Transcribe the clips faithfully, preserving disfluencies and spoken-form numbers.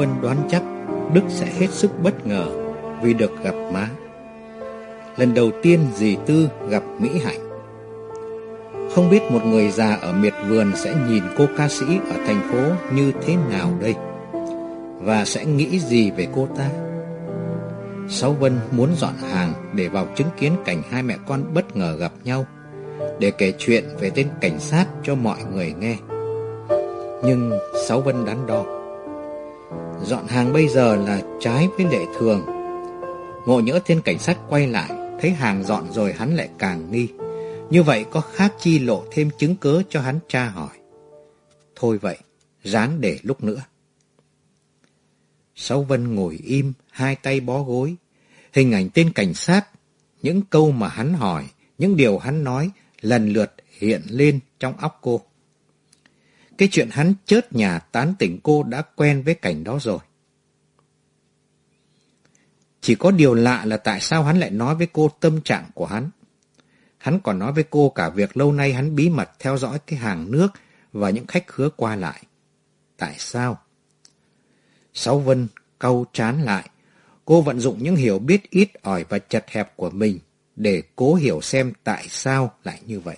Vân đoán chắc Đức sẽ hết sức bất ngờ vì được gặp má. Lần đầu tiên dì Tư gặp Mỹ Hạnh. Không biết một người già ở miệt vườn sẽ nhìn cô ca sĩ ở thành phố như thế nào đây, và sẽ nghĩ gì về cô ta. Sáu Vân muốn dọn hàng để vào chứng kiến cảnh hai mẹ con bất ngờ gặp nhau, để kể chuyện về tên cảnh sát cho mọi người nghe. Nhưng Sáu Vân đắn đo. Dọn hàng bây giờ là trái với lệ thường. Ngộ nhỡ tên cảnh sát quay lại, thấy hàng dọn rồi hắn lại càng nghi. Như vậy có khác chi lộ thêm chứng cớ cho hắn tra hỏi. Thôi vậy, ráng để lúc nữa. Sáu Vân ngồi im, hai tay bó gối. Hình ảnh tên cảnh sát, những câu mà hắn hỏi, những điều hắn nói lần lượt hiện lên trong óc cô. Cái chuyện hắn chớt nhà tán tỉnh cô đã quen với cảnh đó rồi. Chỉ có điều lạ là tại sao hắn lại nói với cô tâm trạng của hắn. Hắn còn nói với cô cả việc lâu nay hắn bí mật theo dõi cái hàng nước và những khách khứa qua lại. Tại sao? Sáu Vân cau trán lại. Cô vận dụng những hiểu biết ít ỏi và chật hẹp của mình để cố hiểu xem tại sao lại như vậy.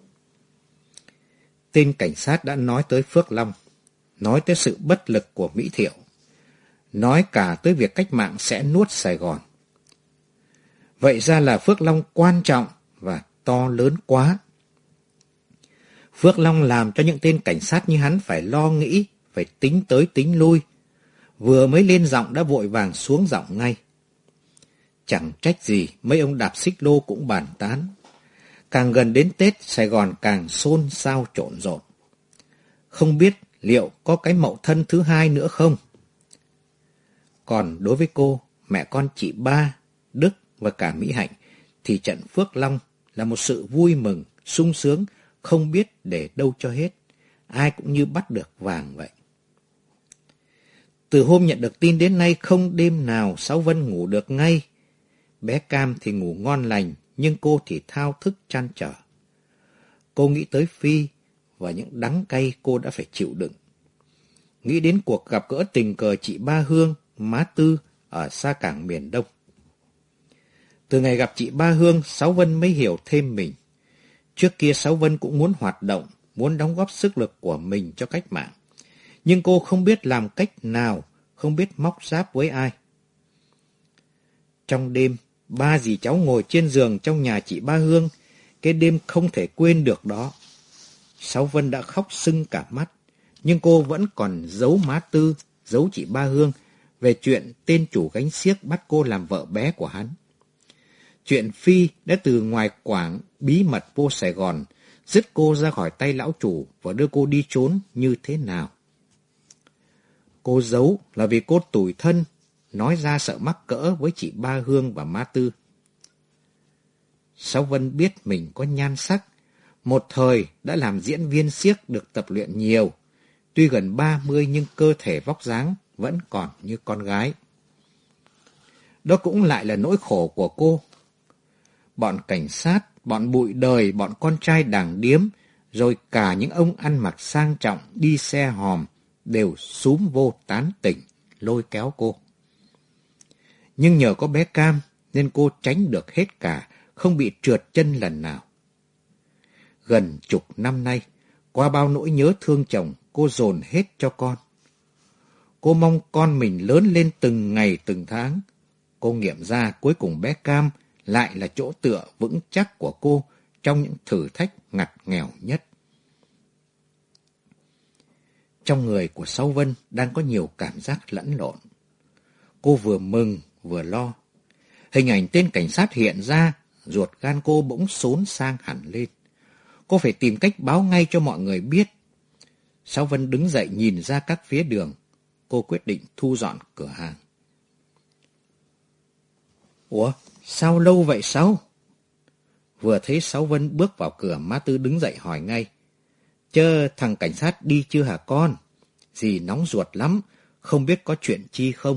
Tên cảnh sát đã nói tới Phước Long, nói tới sự bất lực của Mỹ Thiệu, nói cả tới việc cách mạng sẽ nuốt Sài Gòn. Vậy ra là Phước Long quan trọng và to lớn quá. Phước Long làm cho những tên cảnh sát như hắn phải lo nghĩ, phải tính tới tính lui. Vừa mới lên giọng đã vội vàng xuống giọng ngay. Chẳng trách gì mấy ông đạp xích lô cũng bàn tán. Càng gần đến Tết, Sài Gòn càng xôn xao trộn rộn. Không biết liệu có cái Mậu Thân thứ hai nữa không? Còn đối với cô, mẹ con chị Ba, Đức và cả Mỹ Hạnh, thì trận Phước Long là một sự vui mừng, sung sướng, không biết để đâu cho hết. Ai cũng như bắt được vàng vậy. Từ hôm nhận được tin đến nay không đêm nào Sáu Vân ngủ được ngay. Bé Cam thì ngủ ngon lành, nhưng cô thì thao thức trăn trở. Cô nghĩ tới Phi và những đắng cay cô đã phải chịu đựng. Nghĩ đến cuộc gặp gỡ tình cờ chị Ba Hương, má Tư ở xa cảng miền Đông. Từ ngày gặp chị Ba Hương, Sáu Vân mới hiểu thêm mình. Trước kia Sáu Vân cũng muốn hoạt động, muốn đóng góp sức lực của mình cho cách mạng. Nhưng cô không biết làm cách nào, không biết móc giáp với ai. Trong đêm, ba dì cháu ngồi trên giường trong nhà chị Ba Hương, cái đêm không thể quên được đó. Sáu Vân đã khóc sưng cả mắt, nhưng cô vẫn còn giấu má Tư, giấu chị Ba Hương về chuyện tên chủ gánh xiếc bắt cô làm vợ bé của hắn. Chuyện Phi đã từ ngoài Quảng bí mật vô Sài Gòn, dứt cô ra khỏi tay lão chủ và đưa cô đi trốn như thế nào. Cô giấu là vì cô tủi thân, nói ra sợ mắc cỡ với chị Ba Hương và má Tư. Sáu Vân biết mình có nhan sắc, một thời đã làm diễn viên xiếc được tập luyện nhiều, tuy gần ba mươi nhưng cơ thể vóc dáng vẫn còn như con gái. Đó cũng lại là nỗi khổ của cô. Bọn cảnh sát, bọn bụi đời, bọn con trai đảng điếm, rồi cả những ông ăn mặc sang trọng đi xe hòm đều xúm vô tán tỉnh, lôi kéo cô. Nhưng nhờ có bé Cam nên cô tránh được hết cả, không bị trượt chân lần nào. Gần chục năm nay, qua bao nỗi nhớ thương chồng, cô dồn hết cho con. Cô mong con mình lớn lên từng ngày từng tháng. Cô nghiệm ra cuối cùng bé Cam lại là chỗ tựa vững chắc của cô trong những thử thách ngặt nghèo nhất. Trong người của Sáu Vân đang có nhiều cảm giác lẫn lộn. Cô vừa mừng vừa lo. Hình ảnh tên cảnh sát hiện ra, ruột gan cô bỗng xốn sang hẳn lên. Cô phải tìm cách báo ngay cho mọi người biết. Sáu Vân đứng dậy nhìn ra các phía đường. Cô quyết định thu dọn cửa hàng. Ủa, sao lâu vậy Sáu? Vừa thấy Sáu Vân bước vào cửa, má Tư đứng dậy hỏi ngay. Chơ thằng cảnh sát đi chưa hả con? Dì nóng ruột lắm, không biết có chuyện chi không?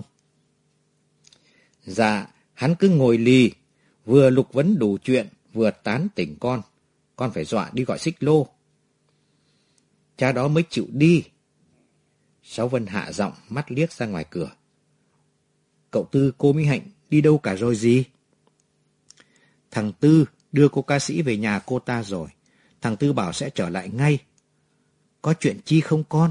Dạ, hắn cứ ngồi lì, vừa lục vấn đủ chuyện, vừa tán tỉnh con. Con phải dọa đi gọi xích lô. Cha đó mới chịu đi. Sáu Vân hạ giọng, mắt liếc ra ngoài cửa. Cậu Tư, cô Mỹ Hạnh đi đâu cả rồi gì? Thằng Tư đưa cô ca sĩ về nhà cô ta rồi. Thằng Tư bảo sẽ trở lại ngay. Có chuyện chi không con?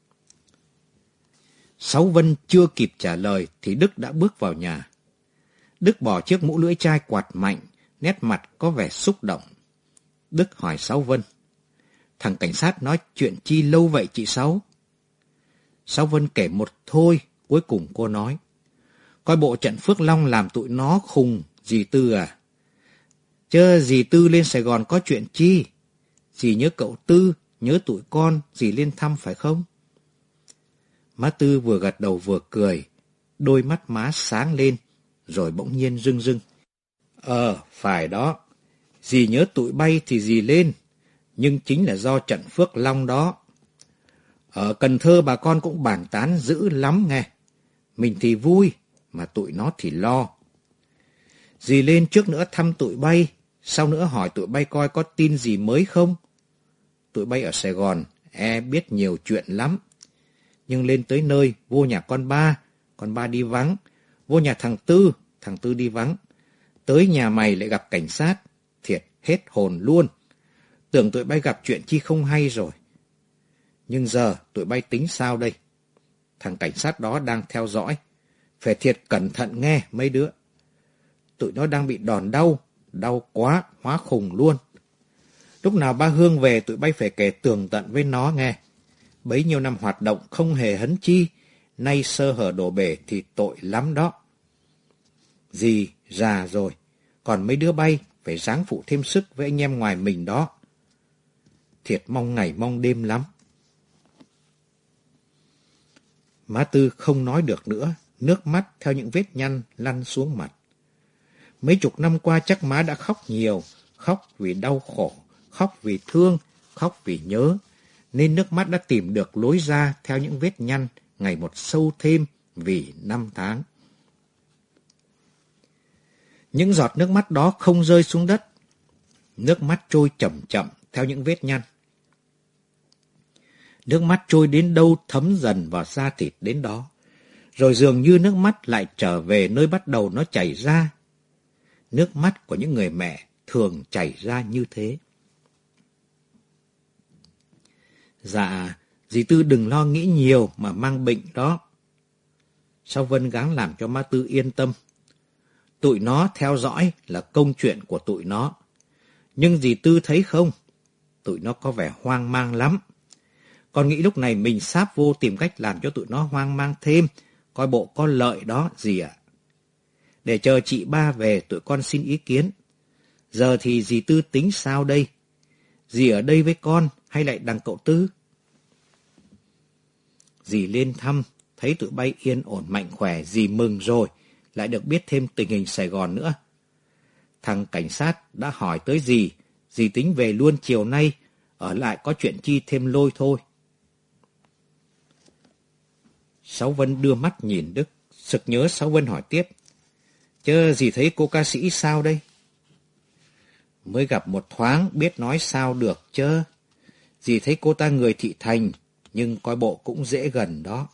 Sáu Vân chưa kịp trả lời thì Đức đã bước vào nhà. Đức bỏ chiếc mũ lưỡi chai quạt mạnh, nét mặt có vẻ xúc động. Đức hỏi Sáu Vân. Thằng cảnh sát nói chuyện chi lâu vậy chị Sáu? Sáu Vân kể một thôi, cuối cùng cô nói. Coi bộ trận Phước Long làm tụi nó khùng, dì Tư à? Chớ dì Tư lên Sài Gòn có chuyện chi? Dì nhớ cậu Tư, nhớ tụi con, dì lên thăm phải không? Má Tư vừa gật đầu vừa cười, đôi mắt má sáng lên, rồi bỗng nhiên rưng rưng. Ờ, phải đó. Dì nhớ tụi bay thì dì lên, nhưng chính là do trận Phước Long đó. Ở Cần Thơ bà con cũng bàn tán dữ lắm nghe. Mình thì vui, mà tụi nó thì lo. Dì lên trước nữa thăm tụi bay, sau nữa hỏi tụi bay coi có tin gì mới không. Tụi bay ở Sài Gòn, e biết nhiều chuyện lắm. Nhưng lên tới nơi, vô nhà con ba, con ba đi vắng. Vô nhà thằng Tư, thằng Tư đi vắng. Tới nhà mày lại gặp cảnh sát, thiệt hết hồn luôn. Tưởng tụi bay gặp chuyện chi không hay rồi. Nhưng giờ tụi bay tính sao đây? Thằng cảnh sát đó đang theo dõi. Phải thiệt cẩn thận nghe mấy đứa. Tụi nó đang bị đòn đau, đau quá, hóa khùng luôn. Lúc nào ba Hương về tụi bay phải kể tường tận với nó nghe. Bấy nhiêu năm hoạt động không hề hấn chi, nay sơ hở đổ bể thì tội lắm đó. Dì già rồi, còn mấy đứa bay phải ráng phụ thêm sức với anh em ngoài mình đó. Thiệt mong ngày mong đêm lắm. Má Tư không nói được nữa, nước mắt theo những vết nhăn lăn xuống mặt. Mấy chục năm qua chắc má đã khóc nhiều, khóc vì đau khổ, khóc vì thương, khóc vì nhớ, nên nước mắt đã tìm được lối ra theo những vết nhăn ngày một sâu thêm vì năm tháng. Những giọt nước mắt đó không rơi xuống đất, nước mắt trôi chậm chậm theo những vết nhăn. Nước mắt trôi đến đâu thấm dần vào da thịt đến đó, rồi dường như nước mắt lại trở về nơi bắt đầu nó chảy ra. Nước mắt của những người mẹ thường chảy ra như thế. Dạ, dì Tư đừng lo nghĩ nhiều mà mang bệnh đó. Sáu Vân gắng làm cho má Tư yên tâm. Tụi nó theo dõi là công chuyện của tụi nó. Nhưng dì Tư thấy không, tụi nó có vẻ hoang mang lắm. Con nghĩ lúc này mình sáp vô tìm cách làm cho tụi nó hoang mang thêm, coi bộ có lợi đó dì ạ. Để chờ chị ba về tụi con xin ý kiến. Giờ thì dì Tư tính sao đây? Dì ở đây với con hay lại đằng cậu Tư? Dì lên thăm, thấy tụi bay yên ổn mạnh khỏe, dì mừng rồi, lại được biết thêm tình hình Sài Gòn nữa. Thằng cảnh sát đã hỏi tới dì, dì tính về luôn chiều nay, ở lại có chuyện chi thêm lôi thôi. Sáu Vân đưa mắt nhìn Đức, sực nhớ Sáu Vân hỏi tiếp. Chớ dì thấy cô ca sĩ sao đây? Mới gặp một thoáng biết nói sao được chớ. Dì thấy cô ta người thị thành, nhưng coi bộ cũng dễ gần đó.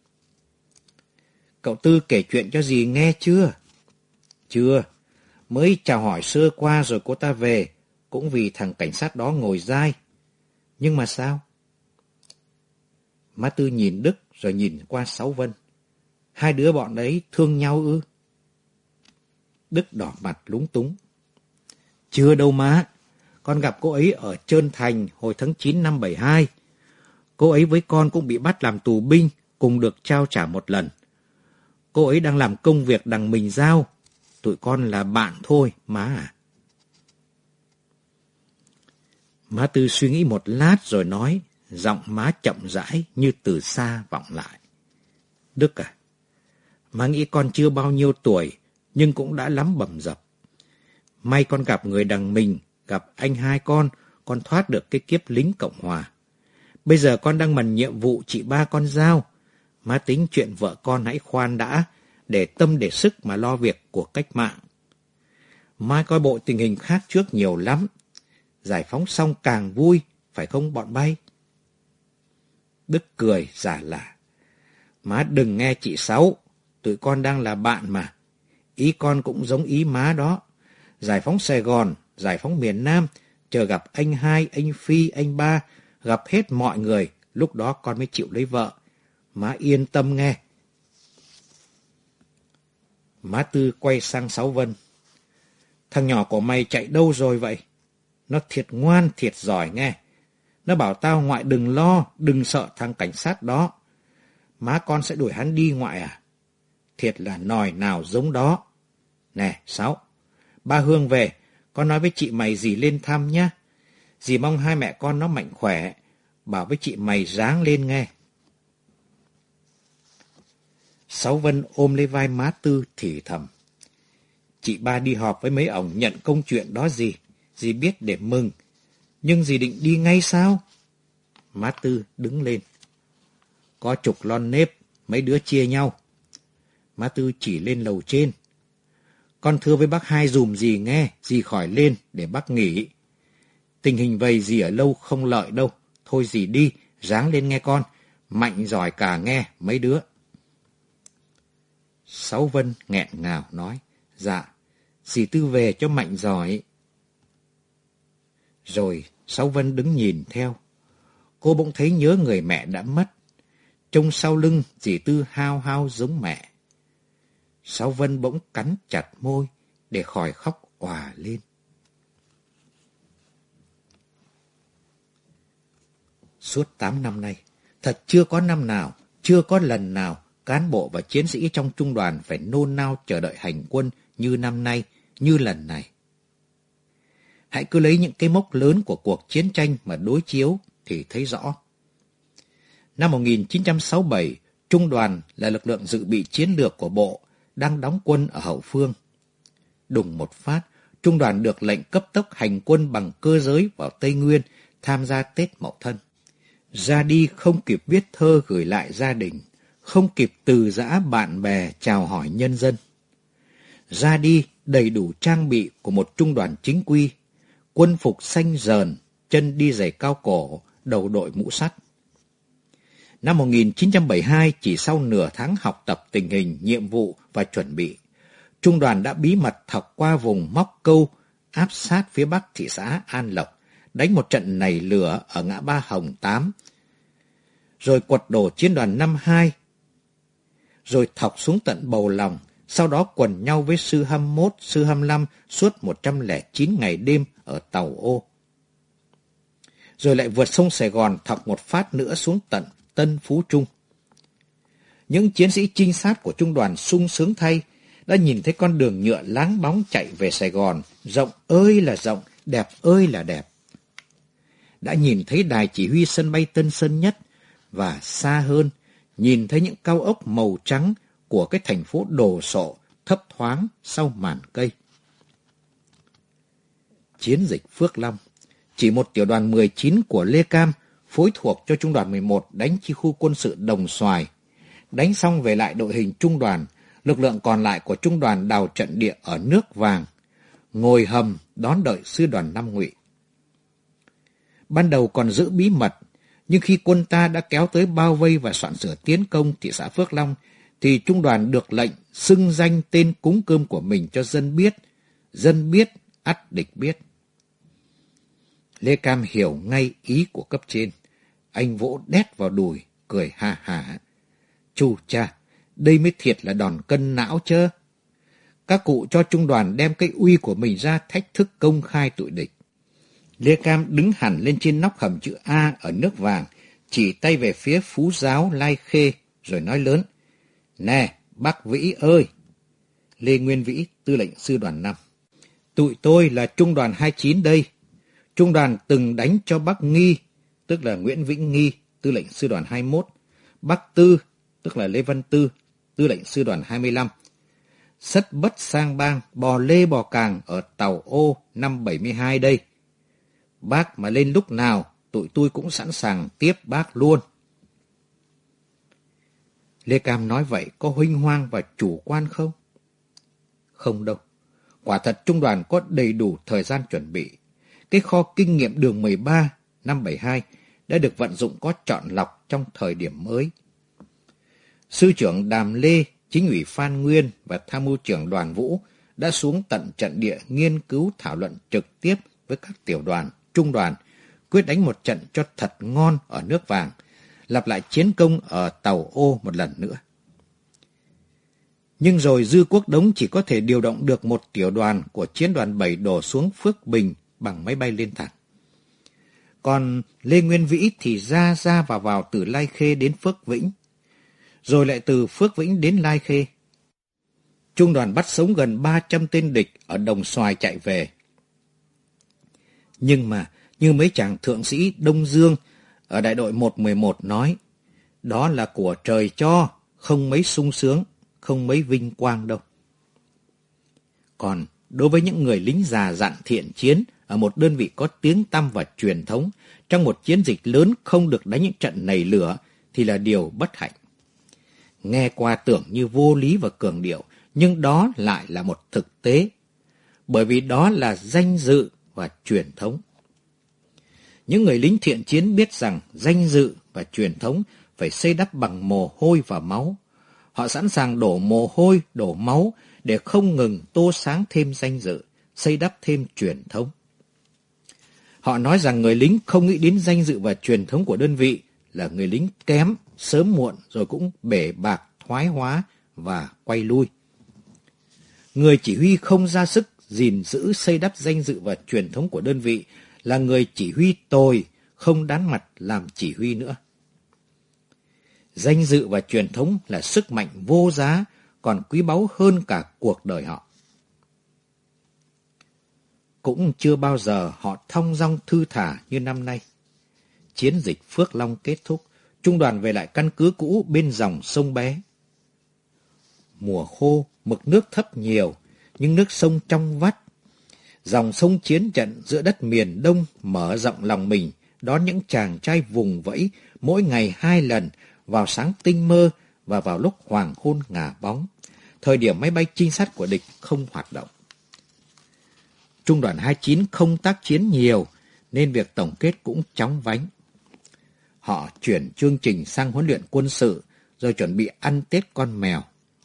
Cậu Tư kể chuyện cho dì nghe chưa? Chưa, mới chào hỏi sơ qua rồi cô ta về, cũng vì thằng cảnh sát đó ngồi dai. Nhưng mà sao? Má Tư nhìn Đức rồi nhìn qua Sáu Vân. Hai đứa bọn ấy thương nhau ư? Đức đỏ mặt lúng túng. Chưa đâu má, con gặp cô ấy ở Trơn Thành hồi tháng chín năm bảy hai. Cô ấy với con cũng bị bắt làm tù binh, cùng được trao trả một lần. Cô ấy đang làm công việc đằng mình giao, tụi con là bạn thôi, má à. Má Tư suy nghĩ một lát rồi nói, giọng má chậm rãi như từ xa vọng lại. Đức à, má nghĩ con chưa bao nhiêu tuổi, nhưng cũng đã lắm bầm dập. May con gặp người đằng mình, gặp anh hai con, con thoát được cái kiếp lính Cộng Hòa. Bây giờ con đang mần nhiệm vụ chị ba con giao. Má tính chuyện vợ con hãy khoan đã, để tâm để sức mà lo việc của cách mạng. Mai coi bộ tình hình khác trước nhiều lắm. Giải phóng xong càng vui, phải không bọn bay? Đức cười giả lả. Má đừng nghe chị Sáu, tụi con đang là bạn mà. Ý con cũng giống ý má đó. Giải phóng Sài Gòn, giải phóng miền Nam, chờ gặp anh hai, anh Phi, anh Ba, gặp hết mọi người, lúc đó con mới chịu lấy vợ. Má yên tâm nghe. Má Tư quay sang Sáu Vân. Thằng nhỏ của mày chạy đâu rồi vậy? Nó thiệt ngoan, thiệt giỏi nghe. Nó bảo tao ngoại đừng lo, đừng sợ thằng cảnh sát đó. Má con sẽ đuổi hắn đi ngoại à? Thiệt là nòi nào giống đó. Nè, Sáu, ba Hương về, con nói với chị mày dì lên thăm nhá. Dì mong hai mẹ con nó mạnh khỏe, bảo với chị mày ráng lên nghe. Sáu Vân ôm lấy vai má Tư thì thầm. Chị ba đi họp với mấy ổng nhận công chuyện đó gì, dì biết để mừng. Nhưng dì định đi ngay sao? Má Tư đứng lên. Có chục lon nếp, mấy đứa chia nhau. Má Tư chỉ lên lầu trên. Con thưa với bác hai dùm dì nghe, dì khỏi lên để bác nghỉ. Tình hình vầy dì ở lâu không lợi đâu. Thôi dì đi, ráng lên nghe con. Mạnh giỏi cả nghe, mấy đứa. Sáu Vân nghẹn ngào nói. Dạ, dì Tư về cho mạnh giỏi. Rồi Sáu Vân đứng nhìn theo. Cô bỗng thấy nhớ người mẹ đã mất. Trông sau lưng dì Tư hao hao giống mẹ. Sáu Vân bỗng cắn chặt môi để khỏi khóc òa lên. Suốt tám năm nay, thật chưa có năm nào, chưa có lần nào cán bộ và chiến sĩ trong trung đoàn phải nôn nao chờ đợi hành quân như năm nay, như lần này. Hãy cứ lấy những cái mốc lớn của cuộc chiến tranh mà đối chiếu thì thấy rõ. Năm một nghìn chín trăm sáu mươi bảy, Trung đoàn là lực lượng dự bị chiến lược của Bộ, đang đóng quân ở hậu phương. Đùng một phát, Trung đoàn được lệnh cấp tốc hành quân bằng cơ giới vào Tây Nguyên, tham gia Tết Mậu Thân. Ra đi không kịp viết thơ gửi lại gia đình, không kịp từ giã bạn bè chào hỏi nhân dân. Ra đi đầy đủ trang bị của một trung đoàn chính quy, quân phục xanh dờn, chân đi giày cao cổ, đầu đội mũ sắt. Năm một nghìn chín trăm bảy mươi hai, chỉ sau nửa tháng học tập tình hình, nhiệm vụ và chuẩn bị, trung đoàn đã bí mật thọc qua vùng Móc Câu, áp sát phía bắc thị xã An Lộc, đánh một trận nảy lửa ở ngã ba Hồng Tám, rồi quật đổ chiến đoàn năm hai, rồi thọc xuống tận Bầu Lòng, sau đó quần nhau với sư hai mươi mốt, sư hai mươi lăm suốt một trăm lẻ chín ngày đêm ở Tàu Ô. Rồi lại vượt sông Sài Gòn thọc một phát nữa xuống tận Tân Phú Trung. Những chiến sĩ trinh sát của trung đoàn sung sướng thay đã nhìn thấy con đường nhựa láng bóng chạy về Sài Gòn, rộng ơi là rộng, đẹp ơi là đẹp. Đã nhìn thấy đài chỉ huy sân bay Tân Sơn Nhất, và xa hơn, nhìn thấy những cao ốc màu trắng của cái thành phố đồ sộ thấp thoáng sau màn cây. Chiến dịch Phước Long, chỉ một tiểu đoàn mười chín của Lê Cam phối thuộc cho trung đoàn mười một đánh chi khu quân sự Đồng Xoài. Đánh xong về lại đội hình trung đoàn, lực lượng còn lại của trung đoàn đào trận địa ở Nước Vàng, ngồi hầm đón đợi sư đoàn năm Ngụy. Ban đầu còn giữ bí mật, nhưng khi quân ta đã kéo tới bao vây và soạn sửa tiến công thị xã Phước Long, thì trung đoàn được lệnh xưng danh tên cúng cơm của mình cho dân biết. Dân biết, ắt địch biết. Lê Cam hiểu ngay ý của cấp trên. Anh vỗ đét vào đùi, cười ha hả. Chu cha, đây mới thiệt là đòn cân não chớ. Các cụ cho trung đoàn đem cái uy của mình ra thách thức công khai tụi địch. Lê Cam đứng hẳn lên trên nóc hầm chữ A ở Nước Vàng, chỉ tay về phía Phú Giáo, Lai Khê, rồi nói lớn. Nè, bác Vĩ ơi! Lê Nguyên Vĩ, tư lệnh sư đoàn năm. Tụi tôi là trung đoàn hai mươi chín đây. Trung đoàn từng đánh cho bác Nghi, tức là Nguyễn Vĩnh Nghi, tư lệnh sư đoàn hai mươi mốt. Bác Tư, tức là Lê Văn Tư, tư lệnh sư đoàn hai mươi lăm. Sất bất sang bang, bò lê bò càng ở Tàu Ô năm bảy mươi hai đây. Bác mà lên lúc nào, tụi tôi cũng sẵn sàng tiếp bác luôn. Lê Cam nói vậy có huênh hoang và chủ quan không? Không đâu. Quả thật trung đoàn có đầy đủ thời gian chuẩn bị. Cái kho kinh nghiệm đường mười ba năm bảy mươi hai đã được vận dụng có chọn lọc trong thời điểm mới. Sư trưởng Đàm Lê, Chính ủy Phan Nguyên và Tham mưu trưởng Đoàn Vũ đã xuống tận trận địa nghiên cứu thảo luận trực tiếp với các tiểu đoàn, trung đoàn, quyết đánh một trận cho thật ngon ở nước Vàng, lặp lại chiến công ở Tàu Ô một lần nữa. Nhưng rồi Dư Quốc Đống chỉ có thể điều động được một tiểu đoàn của chiến đoàn bảy đổ xuống Phước Bình bằng máy bay lên thẳng. Còn Lê Nguyên Vĩ thì ra ra vào vào từ Lai Khê đến Phước Vĩnh, rồi lại từ Phước Vĩnh đến Lai Khê. Trung đoàn bắt sống gần ba trăm tên địch ở Đồng Xoài chạy về. Nhưng mà, như mấy chàng thượng sĩ Đông Dương ở đại đội một một một nói, đó là của trời cho, không mấy sung sướng, không mấy vinh quang đâu. Còn đối với những người lính già dặn thiện chiến ở một đơn vị có tiếng tăm và truyền thống, trong một chiến dịch lớn không được đánh những trận nảy lửa thì là điều bất hạnh. Nghe qua tưởng như vô lý và cường điệu, nhưng đó lại là một thực tế, bởi vì đó là danh dự và truyền thống. Những người lính thiện chiến biết rằng danh dự và truyền thống phải xây đắp bằng mồ hôi và máu. Họ sẵn sàng đổ mồ hôi, đổ máu để không ngừng tô sáng thêm danh dự, xây đắp thêm truyền thống. Họ nói rằng người lính không nghĩ đến danh dự và truyền thống của đơn vị là người lính kém, sớm muộn rồi cũng bể bạc, thoái hóa và quay lui. Người chỉ huy không ra sức gìn giữ xây đắp danh dự và truyền thống của đơn vị là người chỉ huy tồi, không đáng mặt làm chỉ huy nữa. Danh dự và truyền thống là sức mạnh vô giá, còn quý báu hơn cả cuộc đời họ. Cũng chưa bao giờ họ thong dong thư thả như năm nay. Chiến dịch Phước Long kết thúc, trung đoàn về lại căn cứ cũ bên dòng sông Bé. Mùa khô, mực nước thấp nhiều, nhưng nước sông trong vắt. Dòng sông chiến trận giữa đất miền Đông mở rộng lòng mình, đón những chàng trai vùng vẫy mỗi ngày hai lần, vào sáng tinh mơ và vào lúc hoàng hôn ngả bóng, thời điểm máy bay trinh sát của địch không hoạt động. Trung đoàn hai mươi chín không tác chiến nhiều, nên việc tổng kết cũng chóng vánh. Họ chuyển chương trình sang huấn luyện quân sự, rồi chuẩn bị ăn Tết con mèo.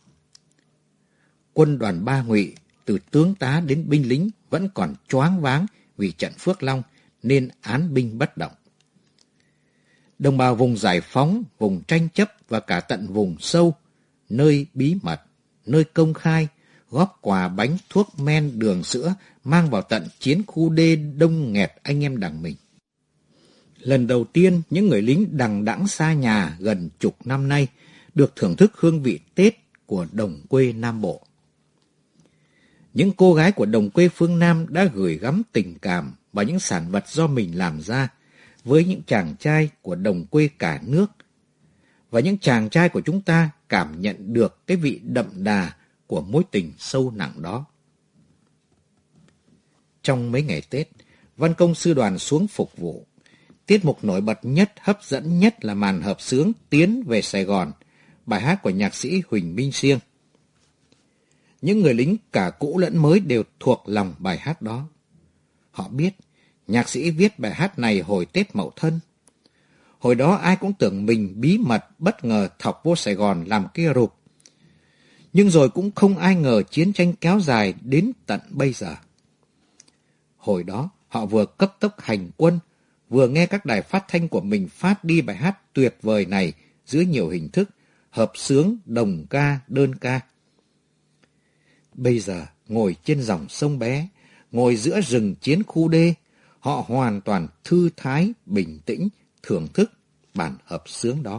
Quân đoàn ba Ngụy, từ tướng tá đến binh lính vẫn còn choáng váng vì trận Phước Long, nên án binh bất động. Đồng bào vùng giải phóng, vùng tranh chấp và cả tận vùng sâu, nơi bí mật, nơi công khai, góp quà bánh, thuốc men, đường sữa, mang vào tận chiến khu D đông nghẹt anh em đằng mình. Lần đầu tiên, những người lính đằng đẵng xa nhà gần chục năm nay được thưởng thức hương vị Tết của đồng quê Nam Bộ. Những cô gái của đồng quê phương Nam đã gửi gắm tình cảm và những sản vật do mình làm ra với những chàng trai của đồng quê cả nước. Và những chàng trai của chúng ta cảm nhận được cái vị đậm đà của mối tình sâu nặng đó. Trong mấy ngày Tết, văn công sư đoàn xuống phục vụ. Tiết mục nổi bật nhất, hấp dẫn nhất là màn hợp xướng Tiến về Sài Gòn, bài hát của nhạc sĩ Huỳnh Minh Siêng. Những người lính cả cũ lẫn mới đều thuộc lòng bài hát đó. Họ biết nhạc sĩ viết bài hát này hồi Tết Mậu Thân. Hồi đó ai cũng tưởng mình bí mật bất ngờ thọc vô Sài Gòn làm cái rụp. Nhưng rồi cũng không ai ngờ chiến tranh kéo dài đến tận bây giờ. Hồi đó họ vừa cấp tốc hành quân, vừa nghe các đài phát thanh của mình phát đi bài hát tuyệt vời này dưới nhiều hình thức, hợp xướng, đồng ca, đơn ca. Bây giờ ngồi trên dòng sông Bé, ngồi giữa rừng chiến khu D, họ hoàn toàn thư thái, bình tĩnh, thưởng thức bản hợp xướng đó.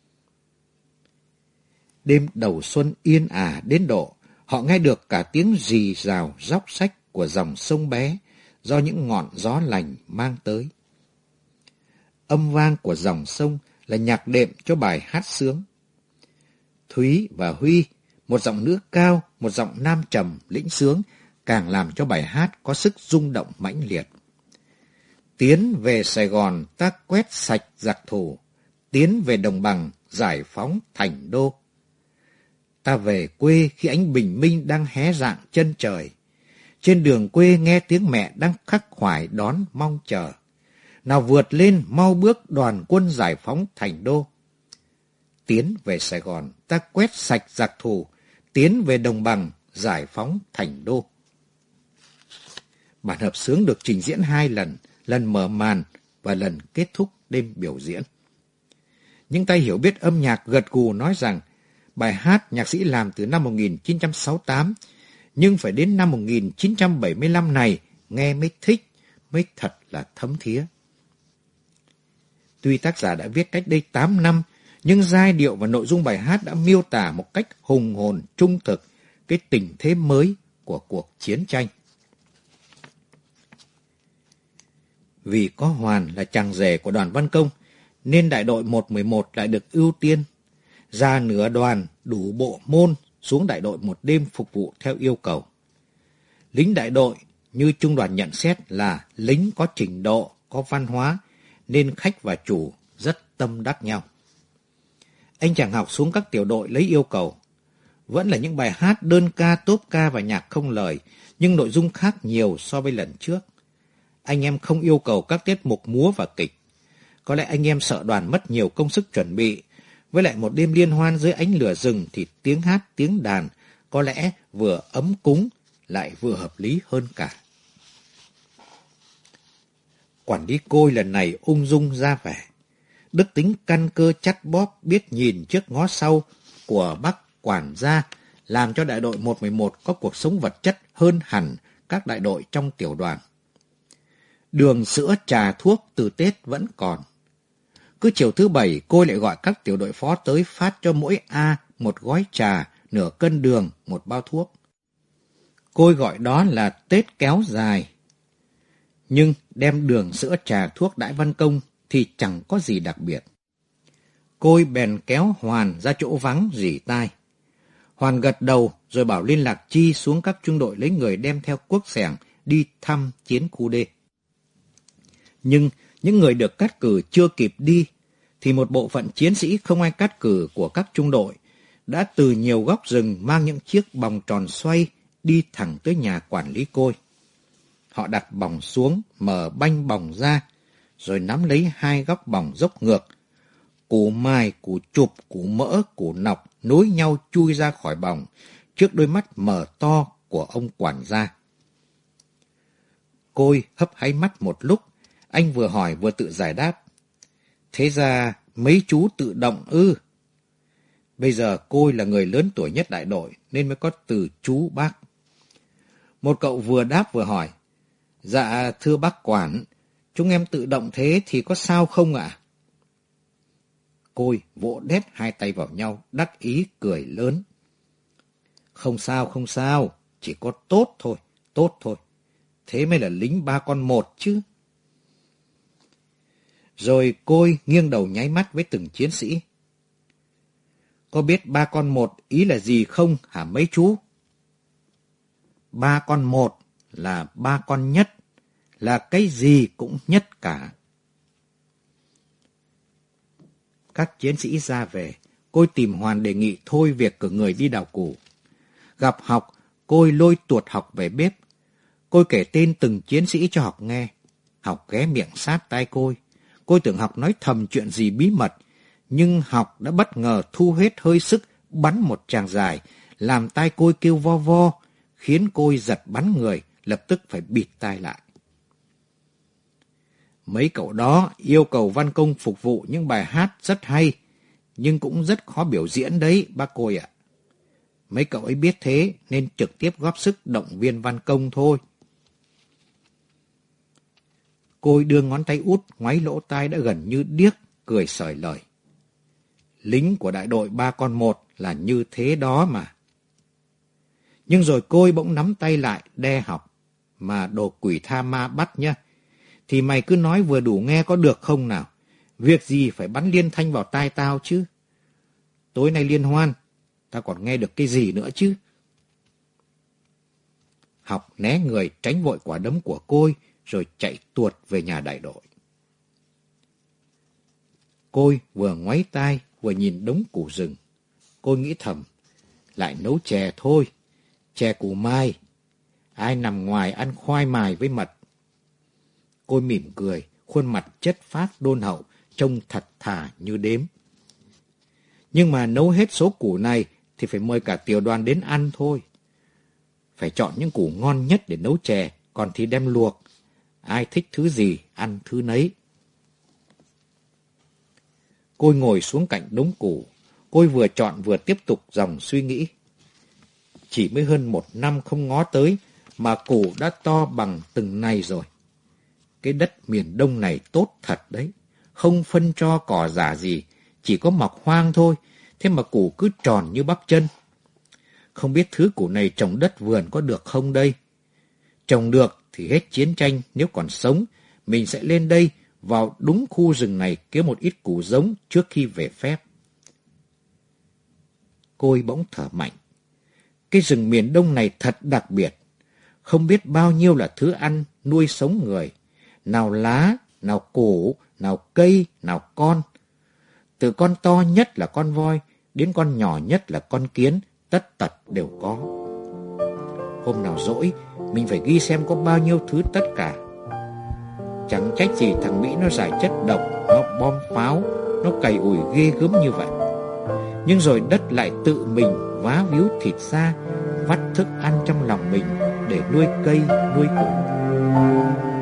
Đêm đầu xuân yên ả đến độ, họ nghe được cả tiếng rì rào róc rách của dòng sông Bé do những ngọn gió lành mang tới. Âm vang của dòng sông là nhạc đệm cho bài hát xướng. Thúy và Huy, một giọng nữ cao, một giọng nam trầm lĩnh sướng, càng làm cho bài hát có sức rung động mãnh liệt. Tiến về Sài Gòn ta quét sạch giặc thù, tiến về đồng bằng giải phóng thành đô. Ta về quê khi ánh bình minh đang hé rạng chân trời. Trên đường quê nghe tiếng mẹ đang khắc khoải đón mong chờ. Nào vượt lên mau bước đoàn quân giải phóng thành đô. tiến về Sài Gòn, ta quét sạch giặc thù, tiến về đồng bằng, giải phóng thành đô. Bản hợp xướng được trình diễn hai lần, lần mở màn và lần kết thúc đêm biểu diễn. Những tay hiểu biết âm nhạc gật gù nói rằng bài hát nhạc sĩ làm từ năm một nghìn chín trăm sáu mươi tám, nhưng phải đến năm một nghìn chín trăm bảy mươi lăm này nghe mới thích, mới thật là thấm thía. Tuy tác giả đã viết cách đây tám năm, nhưng giai điệu và nội dung bài hát đã miêu tả một cách hùng hồn trung thực cái tình thế mới của cuộc chiến tranh. Vì có Hoàn là chàng rể của đoàn Văn Công, nên đại đội một một một lại được ưu tiên. Ra nửa đoàn đủ bộ môn xuống đại đội một đêm phục vụ theo yêu cầu. Lính đại đội, như trung đoàn nhận xét, là lính có trình độ, có văn hóa, nên khách và chủ rất tâm đắc nhau. Anh chàng học xuống các tiểu đội lấy yêu cầu. Vẫn là những bài hát đơn ca, tốp ca và nhạc không lời, nhưng nội dung khác nhiều so với lần trước. Anh em không yêu cầu các tiết mục múa và kịch. Có lẽ anh em sợ đoàn mất nhiều công sức chuẩn bị. Với lại một đêm liên hoan dưới ánh lửa rừng thì tiếng hát, tiếng đàn có lẽ vừa ấm cúng lại vừa hợp lý hơn cả. Quản lý Côi lần này ung dung ra vẻ. Đức tính căn cơ chắt bóp, biết nhìn trước ngó sau của bác quản gia làm cho đại đội một một một có cuộc sống vật chất hơn hẳn các đại đội trong tiểu đoàn. Đường, sữa, trà, thuốc từ Tết vẫn còn. Cứ chiều thứ bảy, Côi lại gọi các tiểu đội phó tới phát cho mỗi A một gói trà, nửa cân đường, một bao thuốc. Côi gọi đó là Tết kéo dài. Nhưng đem đường, sữa, trà, thuốc đãi Văn Công thì chẳng có gì đặc biệt. Côi bèn kéo Hoàn ra chỗ vắng rỉ tai. Hoàn gật đầu rồi bảo liên lạc chi xuống các trung đội lấy người đem theo cuốc xẻng đi thăm chiến khu D. Nhưng những người được cắt cử chưa kịp đi, thì một bộ phận chiến sĩ không ai cắt cử của các trung đội đã từ nhiều góc rừng mang những chiếc bòng tròn xoay đi thẳng tới nhà quản lý Côi. Họ đặt bòng xuống, mở banh bòng ra, rồi nắm lấy hai góc bòng dốc ngược. Củ mài, củ chụp, củ mỡ, củ nọc nối nhau chui ra khỏi bòng trước đôi mắt mở to của ông quản gia. Côi hấp háy mắt một lúc, anh vừa hỏi vừa tự giải đáp. Thế ra mấy chú tự động ư? Bây giờ Côi là người lớn tuổi nhất đại đội nên mới có từ chú bác. Một cậu vừa đáp vừa hỏi. Dạ thưa bác quản, chúng em tự động thế thì có sao không ạ? Côi vỗ đét hai tay vào nhau, đắc ý cười lớn. Không sao, không sao, chỉ có tốt thôi, tốt thôi. Thế mới là lính ba con một chứ. Rồi Côi nghiêng đầu nháy mắt với từng chiến sĩ. Có biết ba con một ý là gì không hả mấy chú? Ba con một là ba con nhất, là cái gì cũng nhất cả. Các chiến sĩ ra về, Côi tìm Hoàn đề nghị thôi việc cử người đi đào củ. Gặp Học, Côi lôi tuột Học về bếp. Côi kể tên từng chiến sĩ cho Học nghe. Học ghé miệng sát tai Côi. Côi tưởng Học nói thầm chuyện gì bí mật, nhưng Học đã bất ngờ thu hết hơi sức bắn một tràng dài, làm tai Côi kêu vo vo, khiến Côi giật bắn người, lập tức phải bịt tai lại. Mấy cậu đó yêu cầu Văn Công phục vụ những bài hát rất hay, nhưng cũng rất khó biểu diễn đấy, bác Côi ạ. Mấy cậu ấy biết thế nên trực tiếp góp sức động viên Văn Công thôi. Côi đưa ngón tay út ngoáy lỗ tai đã gần như điếc, cười sởi lời. Lính của đại đội ba con một là như thế đó mà. Nhưng rồi Côi bỗng nắm tay lại đe Học. Mà đồ quỷ tha ma bắt nhá. Thì mày cứ nói vừa đủ nghe có được không nào? Việc gì phải bắn liên thanh vào tai tao chứ? Tối nay liên hoan, tao còn nghe được cái gì nữa chứ? Học né người tránh vội quả đấm của Côi, rồi chạy tuột về nhà đại đội. Côi vừa ngoáy tai, vừa nhìn đống củ rừng. Côi nghĩ thầm, lại nấu chè thôi, chè củ mai. Ai nằm ngoài ăn khoai mài với mật. Côi mỉm cười, khuôn mặt chất phác đôn hậu, trông thật thà như đếm. Nhưng mà nấu hết số củ này thì phải mời cả tiểu đoàn đến ăn thôi. Phải chọn những củ ngon nhất để nấu chè, còn thì đem luộc. Ai thích thứ gì, ăn thứ nấy. Côi ngồi xuống cạnh đống củ. Côi vừa chọn vừa tiếp tục dòng suy nghĩ. Chỉ mới hơn một năm không ngó tới mà củ đã to bằng từng này rồi. Cái đất miền Đông này tốt thật đấy. Không phân cho cỏ giả gì, chỉ có mọc hoang thôi. Thế mà củ cứ tròn như bắp chân. Không biết thứ củ này trồng đất vườn có được không đây? Trồng được thì hết chiến tranh, nếu còn sống, mình sẽ lên đây vào đúng khu rừng này kiếm một ít củ giống trước khi về phép. Côi bỗng thở mạnh. Cái rừng miền Đông này thật đặc biệt. Không biết bao nhiêu là thứ ăn nuôi sống người. Nào lá, nào củ, nào cây, nào con. Từ con to nhất là con voi đến con nhỏ nhất là con kiến, tất tật đều có. Hôm nào rỗi, mình phải ghi xem có bao nhiêu thứ tất cả. Chẳng trách gì thằng Mỹ nó giải chất độc, nó bom pháo, nó cày ủi ghê gớm như vậy. Nhưng rồi đất lại tự mình vá víu thịt ra, vắt thức ăn trong lòng mình để nuôi cây, nuôi củ.